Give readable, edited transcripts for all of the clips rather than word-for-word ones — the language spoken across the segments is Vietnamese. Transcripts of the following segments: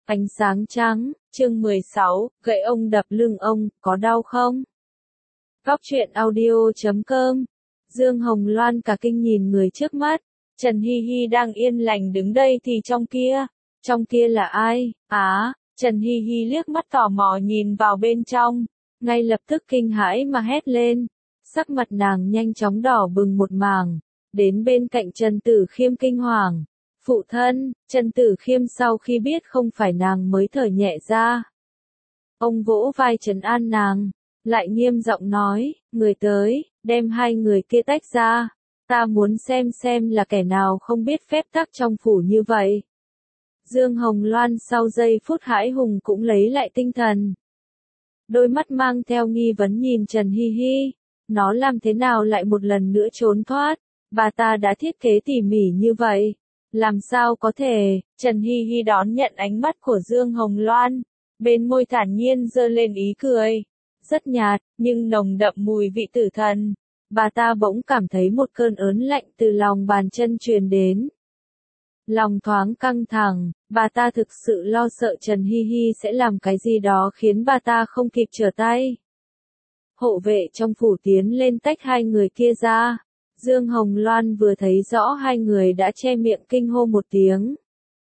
Ánh sáng trắng, chương 16, gậy ông đập lưng ông, có đau không? Góc truyện audio.com. Dương Hồng Loan cả kinh nhìn người trước mắt. Trần Hi Hi đang yên lành đứng đây thì trong kia là ai? Trần Hi Hi liếc mắt tò mò nhìn vào bên trong, ngay lập tức kinh hãi mà hét lên. Sắc mặt nàng nhanh chóng đỏ bừng một mảng, đến bên cạnh Trần Tử Khiêm kinh hoàng. Phụ thân, Trần Tử Khiêm sau khi biết không phải nàng mới thở nhẹ ra. Ông vỗ vai trấn an nàng, lại nghiêm giọng nói, người tới, đem hai người kia tách ra, ta muốn xem là kẻ nào không biết phép tắc trong phủ như vậy. Dương Hồng Loan sau giây phút hãi hùng cũng lấy lại tinh thần. Đôi mắt mang theo nghi vấn nhìn Trần Hi Hi, nó làm thế nào lại một lần nữa trốn thoát, bà ta đã thiết kế tỉ mỉ như vậy. Làm sao có thể? Trần Hi Hi đón nhận ánh mắt của Dương Hồng Loan, bên môi thản nhiên giơ lên ý cười. Rất nhạt, nhưng nồng đậm mùi vị tử thần. Bà ta bỗng cảm thấy một cơn ớn lạnh từ lòng bàn chân truyền đến. Lòng thoáng căng thẳng, bà ta thực sự lo sợ Trần Hi Hi sẽ làm cái gì đó khiến bà ta không kịp trở tay. Hộ vệ trong phủ tiến lên tách hai người kia ra. Dương Hồng Loan vừa thấy rõ hai người đã che miệng kinh hô một tiếng.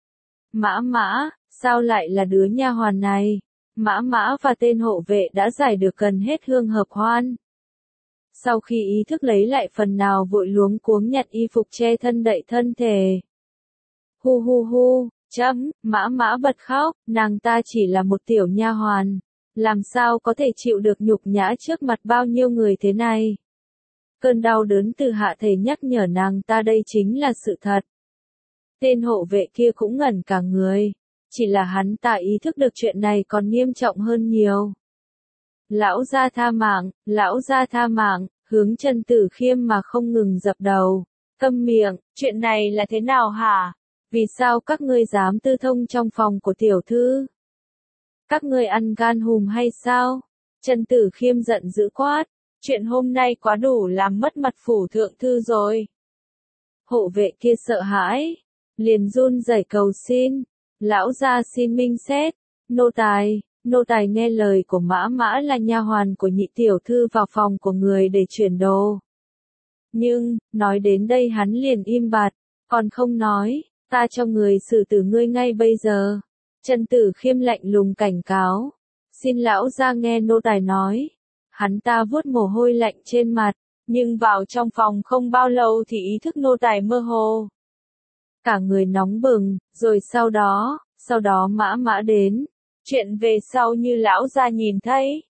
Mã, sao lại là đứa nha hoàn này? Mã và tên hộ vệ đã giải được gần hết hương hợp hoan. Sau khi ý thức lấy lại phần nào vội luống cuống nhặt y phục che thân đậy thân thể. Hu, Mã bật khóc, nàng ta chỉ là một tiểu nha hoàn, làm sao có thể chịu được nhục nhã trước mặt bao nhiêu người thế này. Cơn đau đớn từ hạ thể nhắc nhở nàng ta đây chính là sự thật. Tên hộ vệ kia cũng ngẩn cả người, chỉ là hắn ta ý thức được chuyện này còn nghiêm trọng hơn nhiều. Lão gia tha mạng, hướng Trần Tử Khiêm mà không ngừng dập đầu. Câm miệng, chuyện này là thế nào hả? Vì sao các ngươi dám tư thông trong phòng của tiểu thư? Các ngươi ăn gan hùm hay sao? Trần Tử Khiêm giận dữ quát. Chuyện hôm nay quá đủ làm mất mặt phủ thượng thư rồi. Hộ vệ kia sợ hãi, liền run rẩy cầu xin. Lão gia xin minh xét. Nô tài nghe lời của Mã là nha hoàn của nhị tiểu thư vào phòng của người để chuyển đồ. Nhưng, nói đến đây hắn liền im bặt, còn không nói, ta cho người xử tử ngươi ngay bây giờ. Trần Tử Khiêm lạnh lùng cảnh cáo. Xin lão gia nghe nô tài nói. Hắn ta vuốt mồ hôi lạnh trên mặt, nhưng vào trong phòng không bao lâu thì ý thức nô tài mơ hồ. Cả người nóng bừng, rồi sau đó Mã đến. Chuyện về sau như lão gia nhìn thấy.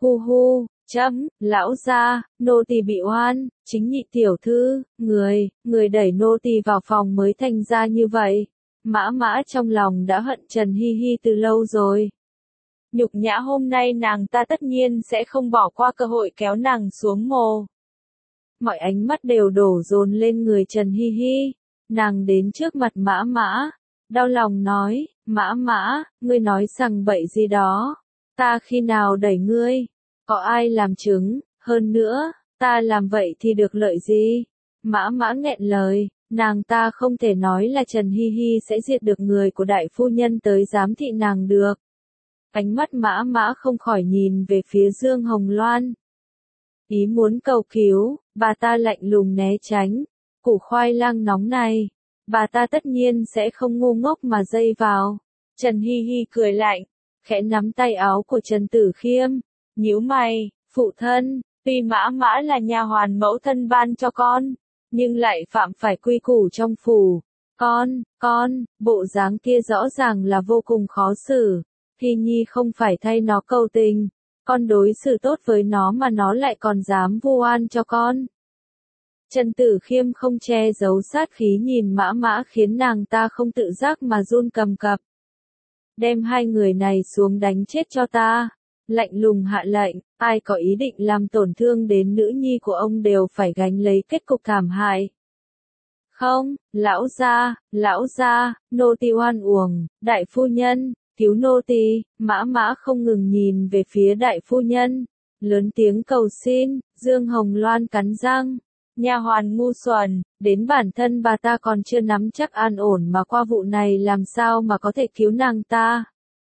Lão gia, nô tỳ bị oan, chính nhị tiểu thư, người đẩy nô tỳ vào phòng mới thành ra như vậy. Mã trong lòng đã hận Trần Hi Hi từ lâu rồi. Nhục nhã hôm nay nàng ta tất nhiên sẽ không bỏ qua cơ hội kéo nàng xuống mồ. Mọi ánh mắt đều đổ dồn lên người Trần Hi Hi. Nàng đến trước mặt Mã, đau lòng nói, Mã, ngươi nói rằng bậy gì đó. Ta khi nào đẩy ngươi? Có ai làm chứng? Hơn nữa, ta làm vậy thì được lợi gì? Mã nghẹn lời, nàng ta không thể nói là Trần Hi Hi sẽ diệt được người của đại phu nhân tới giám thị nàng được. Ánh mắt Mã không khỏi nhìn về phía Dương Hồng Loan. Ý muốn cầu cứu, bà ta lạnh lùng né tránh. Củ khoai lang nóng này, bà ta tất nhiên sẽ không ngu ngốc mà dây vào. Trần Hi Hi cười lạnh, khẽ nắm tay áo của Trần Tử Khiêm, nhíu mày, phụ thân, tuy Mã là nha hoàn mẫu thân ban cho con, nhưng lại phạm phải quy củ trong phủ. Con, bộ dáng kia rõ ràng là vô cùng khó xử. Hi Nhi không phải thay nó cầu tình, con đối xử tốt với nó mà nó lại còn dám vu oan cho con. Trần Tử Khiêm không che giấu sát khí nhìn Mã khiến nàng ta không tự giác mà run cầm cập. Đem hai người này xuống đánh chết cho ta. Lạnh lùng hạ lệnh, ai có ý định làm tổn thương đến nữ nhi của ông đều phải gánh lấy kết cục thảm hại. Không, lão gia, nô tỳ oan uổng, đại phu nhân, cứu nô tỳ. Mã không ngừng nhìn về phía đại phu nhân, lớn tiếng cầu xin. Dương Hồng Loan cắn răng, nha hoàn ngu xuẩn, đến bản thân bà ta còn chưa nắm chắc an ổn mà qua vụ này làm sao mà có thể cứu nàng ta.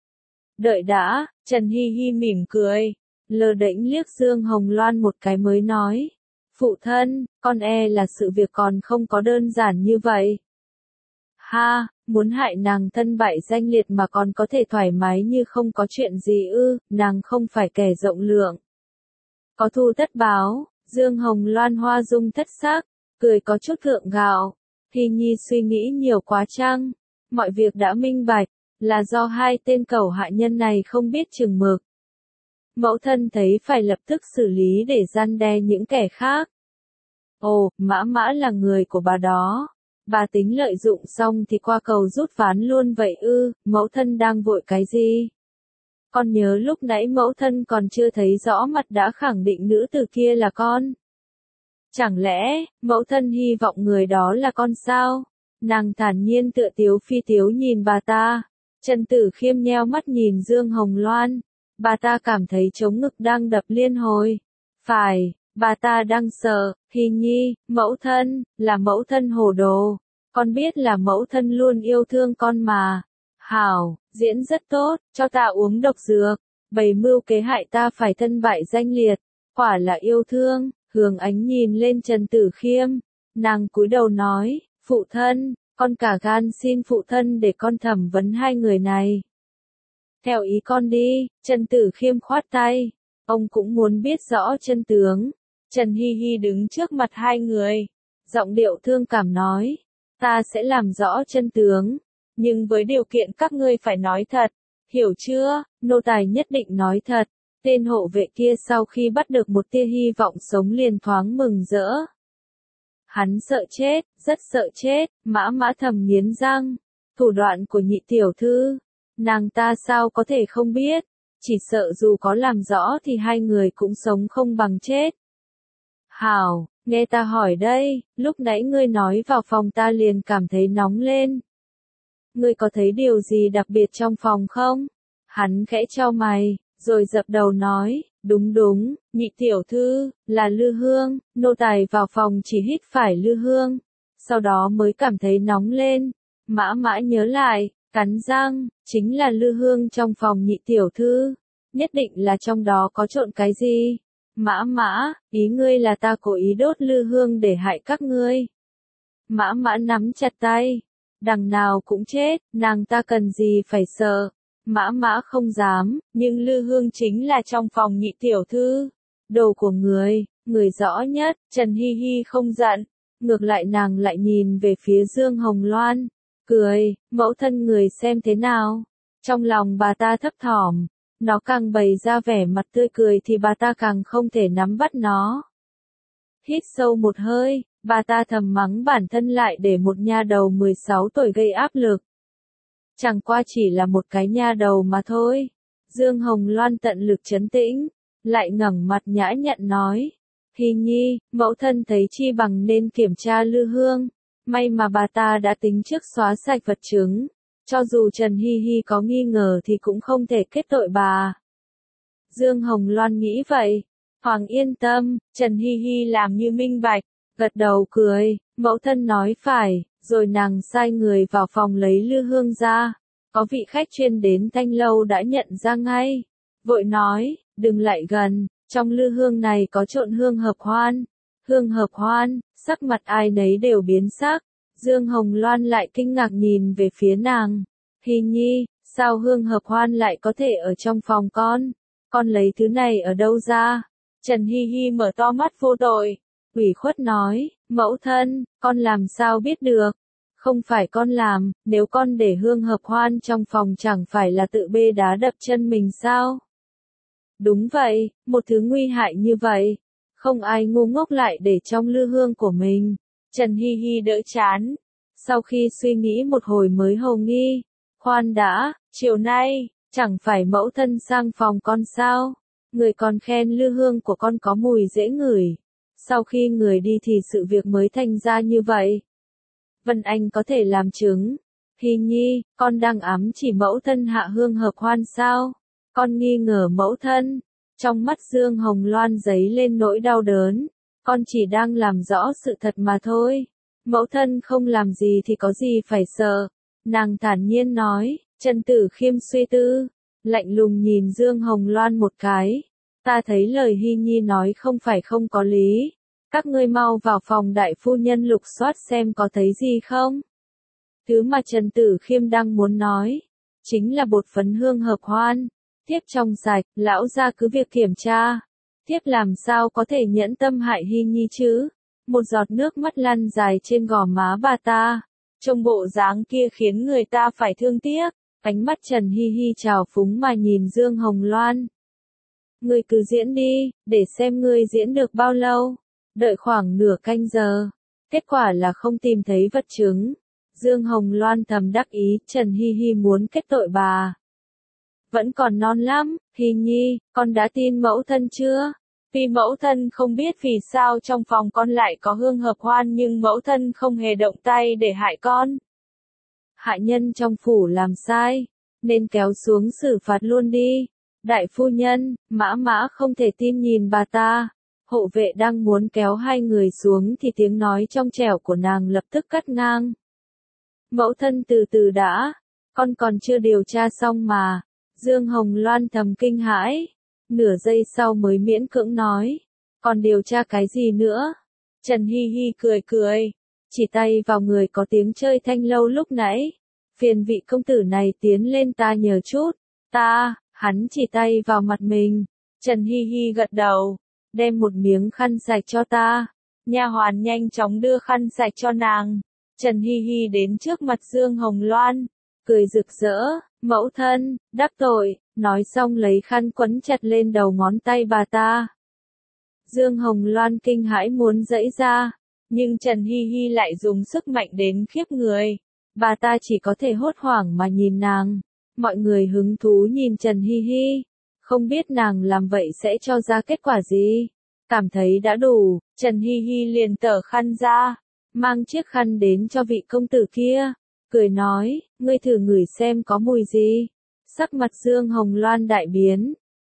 Đợi đã, Trần Hi Hi mỉm cười, lơ đễnh liếc Dương Hồng Loan một cái mới nói. Phụ thân, con e là sự việc còn không có đơn giản như vậy. Ha, muốn hại nàng thân bại danh liệt mà còn có thể thoải mái như không có chuyện gì ư, nàng không phải kẻ rộng lượng. Có thù tất báo, Dương Hồng Loan hoa dung thất sắc, cười có chút gượng gạo. Hi Nhi suy nghĩ nhiều quá chăng? Mọi việc đã minh bạch, là do hai tên cẩu hạ nhân này không biết chừng mực. Mẫu thân thấy phải lập tức xử lý để răn đe những kẻ khác. Ồ, Mã Mã là người của bà đó. Bà tính lợi dụng xong thì qua cầu rút ván luôn vậy ư, mẫu thân đang vội cái gì? Con nhớ lúc nãy mẫu thân còn chưa thấy rõ mặt đã khẳng định nữ tử kia là con. Chẳng lẽ, mẫu thân hy vọng người đó là con sao? Nàng thản nhiên tựa tiếu phi tiếu nhìn bà ta. Trần Tử Khiêm nheo mắt nhìn Dương Hồng Loan. Bà ta cảm thấy trống ngực đang đập liên hồi. Phải, bà ta đang sợ, Hi Nhi, mẫu thân, là mẫu thân hồ đồ. Con biết là mẫu thân luôn yêu thương con mà. Hảo, diễn rất tốt, cho ta uống độc dược. Bày mưu kế hại ta phải thân bại danh liệt. Quả là yêu thương. Hương Ánh nhìn lên Trần Tử Khiêm. Nàng cúi đầu nói, phụ thân, con cả gan xin phụ thân để con thẩm vấn hai người này. Theo ý con đi, Trần Tử Khiêm khoát tay. Ông cũng muốn biết rõ chân tướng. Trần Hi Hi đứng trước mặt hai người. Giọng điệu thương cảm nói. Ta sẽ làm rõ chân tướng. Nhưng với điều kiện các ngươi phải nói thật. Hiểu chưa, nô tài nhất định nói thật. Tên hộ vệ kia sau khi bắt được một tia hy vọng sống liền thoáng mừng rỡ. Hắn sợ chết, rất sợ chết, Mã Mã thầm nghiến răng. Thủ đoạn của nhị tiểu thư. Nàng ta sao có thể không biết. Chỉ sợ dù có làm rõ thì hai người cũng sống không bằng chết. Hảo, nghe ta hỏi đây, lúc nãy ngươi nói vào phòng ta liền cảm thấy nóng lên. Ngươi có thấy điều gì đặc biệt trong phòng không? Hắn khẽ chau mày, rồi dập đầu nói, đúng đúng, nhị tiểu thư, là Lư Hương, nô tài vào phòng chỉ hít phải Lư Hương. Sau đó mới cảm thấy nóng lên. Mã Mã nhớ lại, cắn răng, chính là Lư Hương trong phòng nhị tiểu thư. Nhất định là trong đó có trộn cái gì. Mã Mã, ý ngươi là ta cố ý đốt Lư Hương để hại các ngươi. Mã Mã nắm chặt tay. Đằng nào cũng chết, nàng ta cần gì phải sợ. Mã Mã không dám, nhưng Lư Hương chính là trong phòng nhị tiểu thư. Đồ của người rõ nhất, Trần Hi Hi không giận. Ngược lại nàng lại nhìn về phía Dương Hồng Loan. Cười, mẫu thân người xem thế nào. Trong lòng bà ta thấp thỏm. Nó càng bày ra vẻ mặt tươi cười thì bà ta càng không thể nắm bắt nó. Hít sâu một hơi, bà ta thầm mắng bản thân lại để một nha đầu 16 tuổi gây áp lực. Chẳng qua chỉ là một cái nha đầu mà thôi. Dương Hồng Loan tận lực trấn tĩnh, lại ngẩng mặt nhã nhặn nói. Hi Nhi, mẫu thân thấy chi bằng nên kiểm tra Lư Hương. May mà bà ta đã tính trước xóa sạch vật chứng. Cho dù Trần Hi Hi có nghi ngờ thì cũng không thể kết tội bà. Dương Hồng Loan nghĩ vậy. Hoàng yên tâm, Trần Hi Hi làm như minh bạch, gật đầu cười, mẫu thân nói phải, rồi nàng sai người vào phòng lấy Lư Hương ra. Có vị khách chuyên đến Thanh Lâu đã nhận ra ngay. Vội nói, đừng lại gần, trong Lư Hương này có trộn hương hợp hoan. Hương hợp hoan, sắc mặt ai nấy đều biến sắc. Dương Hồng Loan lại kinh ngạc nhìn về phía nàng. Hi Nhi, sao hương hợp hoan lại có thể ở trong phòng con? Con lấy thứ này ở đâu ra? Trần Hi Hi mở to mắt vô tội. Ủy khuất nói, mẫu thân, con làm sao biết được? Không phải con làm, nếu con để hương hợp hoan trong phòng chẳng phải là tự bê đá đập chân mình sao? Đúng vậy, một thứ nguy hại như vậy. Không ai ngu ngốc lại để trong Lư Hương của mình. Trần Hi Hi đỡ chán. Sau khi suy nghĩ một hồi mới hồ nghi. Khoan đã, chiều nay, chẳng phải mẫu thân sang phòng con sao? Người còn khen Lư Hương của con có mùi dễ ngửi. Sau khi người đi thì sự việc mới thành ra như vậy. Vân Anh có thể làm chứng. Hi Nhi, con đang ám chỉ mẫu thân hạ hương hợp hoan sao? Con nghi ngờ mẫu thân. Trong mắt Dương Hồng Loan dấy lên nỗi đau đớn. Con chỉ đang làm rõ sự thật mà thôi. Mẫu thân không làm gì thì có gì phải sợ. Nàng thản nhiên nói, Trần Tử Khiêm suy tư. lạnh lùng nhìn Dương Hồng Loan một cái. Ta thấy lời Hy Nhi nói không phải không có lý. Các ngươi mau vào phòng đại phu nhân lục soát xem có thấy gì không. Thứ mà Trần Tử Khiêm đang muốn nói, chính là bột phấn hương hợp hoan. Tiếp trong sạch, lão gia cứ việc kiểm tra. Tiếp làm sao có thể nhẫn tâm hại Hy Nhi chứ? Một giọt nước mắt lăn dài trên gò má bà ta. Trông bộ dáng kia khiến người ta phải thương tiếc. Ánh mắt Trần Hi Hi trào phúng mà nhìn Dương Hồng Loan. Ngươi cứ diễn đi, để xem ngươi diễn được bao lâu. Đợi khoảng nửa canh giờ. Kết quả là không tìm thấy vật chứng. Dương Hồng Loan thầm đắc ý, Trần Hi Hi muốn kết tội bà. Vẫn còn non lắm, Hi Nhi, con đã tin mẫu thân chưa? Vì mẫu thân không biết vì sao trong phòng con lại có hương hợp hoan nhưng mẫu thân không hề động tay để hại con. Hạ nhân trong phủ làm sai, nên kéo xuống xử phạt luôn đi. Đại phu nhân, mã không thể tin nhìn bà ta. Hộ vệ đang muốn kéo hai người xuống thì tiếng nói trong trẻo của nàng lập tức cắt ngang. Mẫu thân từ từ đã, con còn chưa điều tra xong mà. Dương Hồng Loan thầm kinh hãi, nửa giây sau mới miễn cưỡng nói, còn điều tra cái gì nữa? Trần Hi Hi cười, chỉ tay vào người có tiếng chơi thanh lâu lúc nãy. Phiền vị công tử này tiến lên ta nhờ chút. Hắn chỉ tay vào mặt mình. Trần Hi Hi gật đầu, đem một miếng khăn sạch cho ta. Nha hoàn nhanh chóng đưa khăn sạch cho nàng. Trần Hi Hi đến trước mặt Dương Hồng Loan, cười rực rỡ, mẫu thân, đắc tội, nói xong lấy khăn quấn chặt lên đầu ngón tay bà ta. Dương Hồng Loan kinh hãi muốn giãy ra, nhưng Trần Hi Hi lại dùng sức mạnh đến khiếp người. Bà ta chỉ có thể hốt hoảng mà nhìn nàng. Mọi người hứng thú nhìn Trần Hi Hi, không biết nàng làm vậy sẽ cho ra kết quả gì. Cảm thấy đã đủ, Trần Hi Hi liền tở khăn ra, mang chiếc khăn đến cho vị công tử kia, cười nói, ngươi thử ngửi xem có mùi gì. Sắc mặt Dương Hồng Loan đại biến.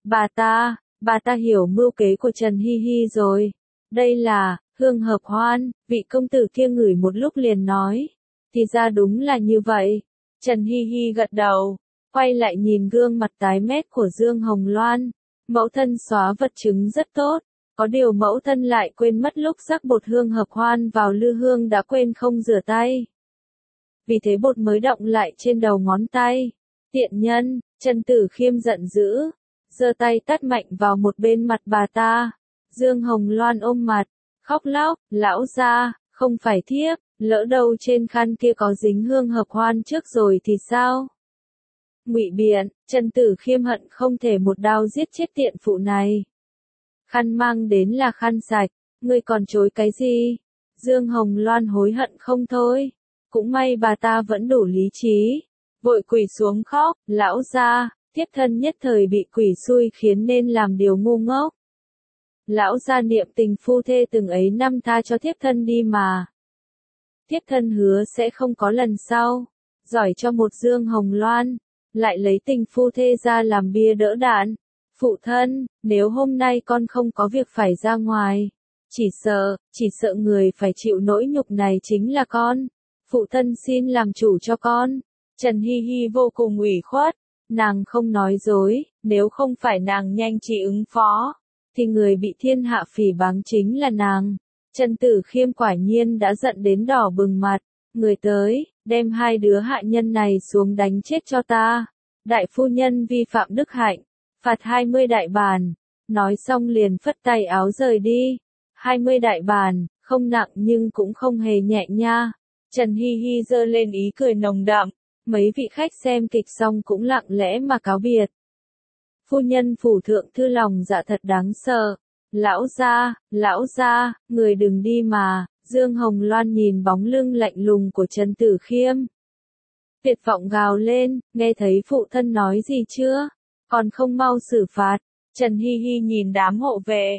Bà ta hiểu mưu kế của Trần Hi Hi rồi. Đây là hương hợp hoan. Vị công tử kia ngửi một lúc liền nói, thì ra đúng là như vậy. Trần Hi Hi gật đầu, quay lại nhìn gương mặt tái mét của Dương Hồng Loan. Mẫu thân xóa vật chứng rất tốt, có điều mẫu thân lại quên mất lúc rắc bột hương hợp hoan vào lư hương đã quên không rửa tay. Vì thế bột mới đọng lại trên đầu ngón tay. Tiện nhân, Trần Tử Khiêm giận dữ, giơ tay tát mạnh vào một bên mặt bà ta. Dương Hồng Loan ôm mặt, khóc lóc, lão gia, không phải thiếp, lỡ đâu trên khăn kia có dính hương hợp hoan trước rồi thì sao? Ngụy biện, Trần Tử Khiêm hận không thể một đao giết chết tiện phụ này. Khăn mang đến là khăn sạch, ngươi còn chối cái gì? Dương Hồng Loan hối hận không thôi. Cũng may bà ta vẫn đủ lý trí, vội quỳ xuống khóc, lão gia, thiếp thân nhất thời bị quỷ xui khiến nên làm điều ngu ngốc. Lão gia niệm tình phu thê từng ấy năm tha cho thiếp thân đi mà. Thiếp thân hứa sẽ không có lần sau. Giỏi cho một Dương Hồng Loan, lại lấy tình phu thê ra làm bia đỡ đạn. Phụ thân, nếu hôm nay con không có việc phải ra ngoài, chỉ sợ người phải chịu nỗi nhục này chính là con. Phụ thân xin làm chủ cho con. Trần Hi Hi vô cùng ủy khuất, nàng không nói dối, nếu không phải nàng nhanh trí ứng phó, thì người bị thiên hạ phỉ báng chính là nàng. Trần Tử Khiêm quả nhiên đã giận đến đỏ bừng mặt, người tới, đem hai đứa hạ nhân này xuống đánh chết cho ta. Đại phu nhân vi phạm đức hạnh, phạt 20 đại bản. Nói xong liền phất tay áo rời đi. 20 đại bản, không nặng nhưng cũng không hề nhẹ nha. Trần Hi Hi giơ lên ý cười nồng đậm, mấy vị khách xem kịch xong cũng lặng lẽ mà cáo biệt. Phu nhân phủ thượng thư lòng dạ thật đáng sợ. Lão gia, người đừng đi mà. Dương Hồng Loan nhìn bóng lưng lạnh lùng của Trần Tử Khiêm. Tuyệt vọng gào lên, nghe thấy phụ thân nói gì chưa? Còn không mau xử phạt. Trần Hi Hi nhìn đám hộ vệ.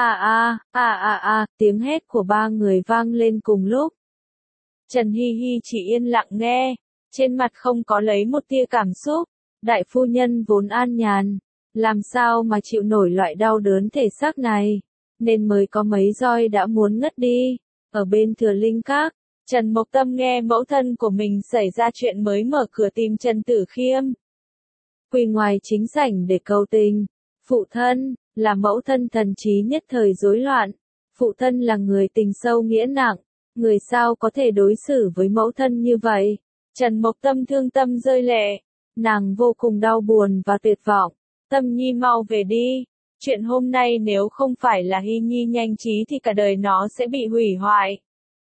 Tiếng hét của ba người vang lên cùng lúc. Trần Hi Hi chỉ yên lặng nghe, trên mặt không có lấy một tia cảm xúc. Đại phu nhân vốn an nhàn, làm sao mà chịu nổi loại đau đớn thể xác này, nên mới có mấy roi đã muốn ngất đi. Ở bên Thừa Linh Các, Trần Mộc Tâm nghe mẫu thân của mình xảy ra chuyện mới mở cửa tìm Trần Tử Khiêm. quỳ ngoài chính sảnh để cầu tình. Phụ thân, là mẫu thân thần trí nhất thời rối loạn. Phụ thân là người tình sâu nghĩa nặng, người sao có thể đối xử với mẫu thân như vậy? Trần Mộc Tâm thương tâm rơi lệ, nàng vô cùng đau buồn và tuyệt vọng. Tâm Nhi mau về đi, chuyện hôm nay nếu không phải là Hy Nhi nhanh trí thì cả đời nó sẽ bị hủy hoại.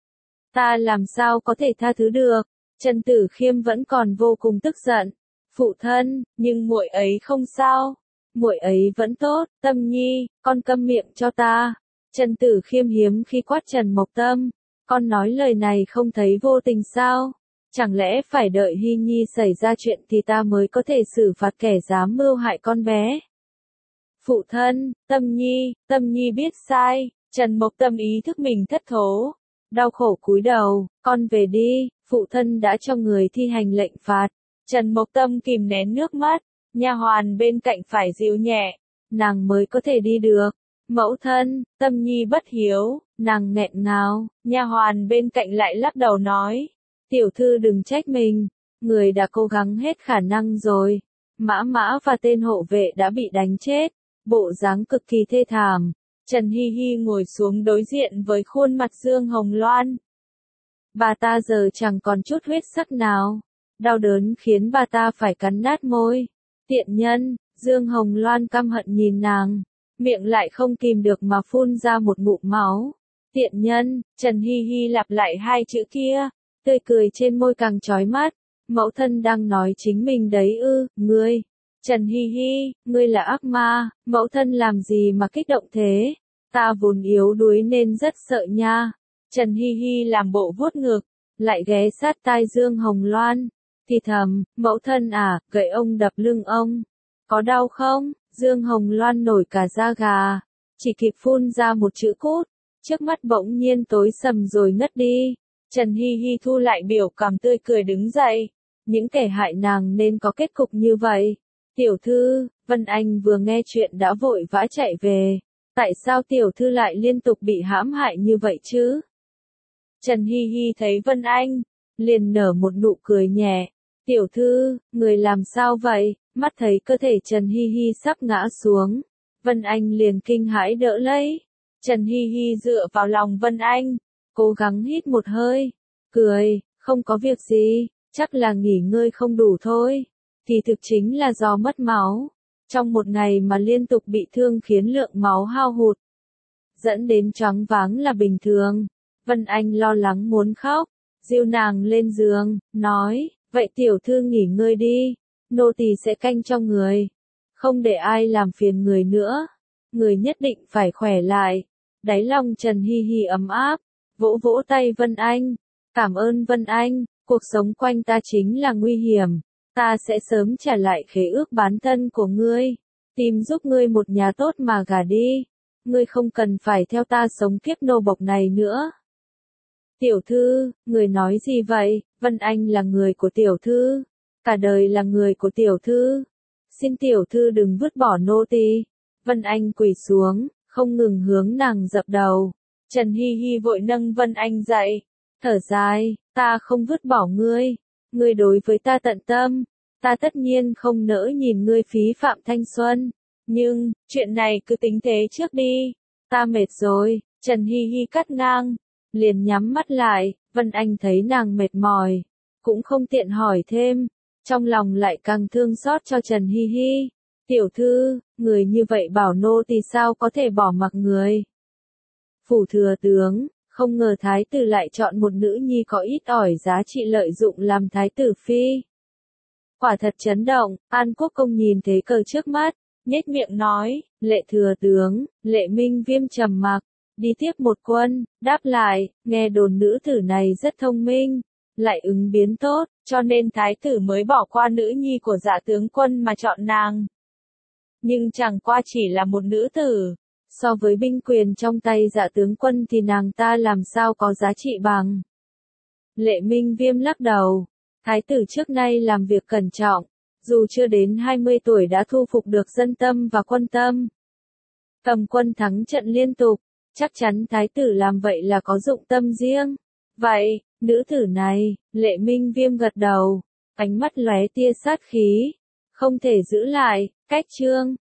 Ta làm sao có thể tha thứ được? Trần Tử Khiêm vẫn còn vô cùng tức giận. Phụ thân, nhưng muội ấy không sao. Muội ấy vẫn tốt, Tâm Nhi, con câm miệng cho ta. Trần Tử Khiêm hiếm khi quát Trần Mộc Tâm. Con nói lời này không thấy vô tình sao? Chẳng lẽ phải đợi Hy Nhi xảy ra chuyện thì ta mới có thể xử phạt kẻ dám mưu hại con bé? Phụ thân, Tâm Nhi biết sai. Trần Mộc Tâm ý thức mình thất thố. Đau khổ cúi đầu, con về đi, phụ thân đã cho người thi hành lệnh phạt. Trần Mộc Tâm kìm nén nước mắt, nha hoàn bên cạnh phải dịu nhẹ, nàng mới có thể đi được. Mẫu thân, Tâm Nhi bất hiếu, nàng nghẹn ngào, nha hoàn bên cạnh lại lắc đầu nói. Tiểu thư đừng trách mình, người đã cố gắng hết khả năng rồi. Mã Mã và tên hộ vệ đã bị đánh chết, bộ dáng cực kỳ thê thảm. Trần Hi Hi ngồi xuống đối diện với khuôn mặt Dương Hồng Loan. Bà ta giờ chẳng còn chút huyết sắc nào. Đau đớn khiến bà ta phải cắn nát môi. Tiện nhân, Dương Hồng Loan căm hận nhìn nàng. Miệng lại không kìm được mà phun ra một ngụm máu. Tiện nhân, Trần Hi Hi lặp lại hai chữ kia. Tươi cười trên môi càng chói mắt. Mẫu thân đang nói chính mình đấy ư, ngươi. Trần Hi Hi, ngươi là ác ma, mẫu thân làm gì mà kích động thế? Ta vốn yếu đuối nên rất sợ nha. Trần Hi Hi làm bộ vuốt ngực, lại ghé sát tai Dương Hồng Loan. Thì thầm, mẫu thân à, gậy ông đập lưng ông. Có đau không? Dương Hồng Loan nổi cả da gà. Chỉ kịp phun ra một chữ cút. Trước mắt bỗng nhiên tối sầm rồi ngất đi. Trần Hi Hi thu lại biểu cảm tươi cười đứng dậy. Những kẻ hại nàng nên có kết cục như vậy. Tiểu thư, Vân Anh vừa nghe chuyện đã vội vã chạy về. Tại sao tiểu thư lại liên tục bị hãm hại như vậy chứ? Trần Hi Hi thấy Vân Anh, liền nở một nụ cười nhẹ. Tiểu thư, người làm sao vậy? Mắt thấy cơ thể Trần Hi Hi sắp ngã xuống. Vân Anh liền kinh hãi đỡ lấy. Trần Hi Hi dựa vào lòng Vân Anh, cố gắng hít một hơi. Cười, không có việc gì, chắc là nghỉ ngơi không đủ thôi. Thì thực chính là do mất máu. Trong một ngày mà liên tục bị thương khiến lượng máu hao hụt, dẫn đến choáng váng là bình thường. Vân Anh lo lắng muốn khóc, dìu nàng lên giường, nói, vậy tiểu thư nghỉ ngơi đi, nô tỳ sẽ canh cho người. Không để ai làm phiền người nữa. Người nhất định phải khỏe lại. Đáy lòng Trần Hi Hi ấm áp, vỗ vỗ tay Vân Anh. Cảm ơn Vân Anh, cuộc sống quanh ta chính là nguy hiểm. Ta sẽ sớm trả lại khế ước bán thân của ngươi. Tìm giúp ngươi một nhà tốt mà gả đi. Ngươi không cần phải theo ta sống kiếp nô bộc này nữa. Tiểu thư, người nói gì vậy? Vân Anh là người của tiểu thư. Cả đời là người của tiểu thư. Xin tiểu thư đừng vứt bỏ nô tỳ. Vân Anh quỳ xuống, không ngừng hướng nàng dập đầu. Trần Hi Hi vội nâng Vân Anh dậy. Thở dài, ta không vứt bỏ ngươi. Ngươi đối với ta tận tâm. Ta tất nhiên không nỡ nhìn ngươi phí phạm thanh xuân. Nhưng, chuyện này cứ tính thế trước đi. Ta mệt rồi. Trần Hi Hi cắt ngang. Liền nhắm mắt lại. Vân Anh thấy nàng mệt mỏi. Cũng không tiện hỏi thêm. Trong lòng lại càng thương xót cho Trần Hi Hi. Tiểu thư, người như vậy bảo nô thì sao có thể bỏ mặc người. Phủ thừa tướng, không ngờ thái tử lại chọn một nữ nhi có ít ỏi giá trị lợi dụng làm thái tử phi. Quả thật chấn động, An Quốc công nhìn thấy cờ trước mắt, nhếch miệng nói, lệ thừa tướng, lệ minh viêm trầm mặc, đi tiếp một quân, đáp lại, nghe đồn nữ tử này rất thông minh, lại ứng biến tốt, cho nên thái tử mới bỏ qua nữ nhi của dạ tướng quân mà chọn nàng. Nhưng chẳng qua chỉ là một nữ tử, so với binh quyền trong tay dạ tướng quân thì nàng ta làm sao có giá trị bằng. Lệ Minh Viêm lắc đầu, thái tử trước nay làm việc cẩn trọng, dù chưa đến 20 tuổi đã thu phục được dân tâm và quân tâm. Cầm quân thắng trận liên tục, chắc chắn thái tử làm vậy là có dụng tâm riêng. Vậy, nữ tử này, Lệ Minh Viêm gật đầu, ánh mắt lóe tia sát khí. Không thể giữ lại, cách chương.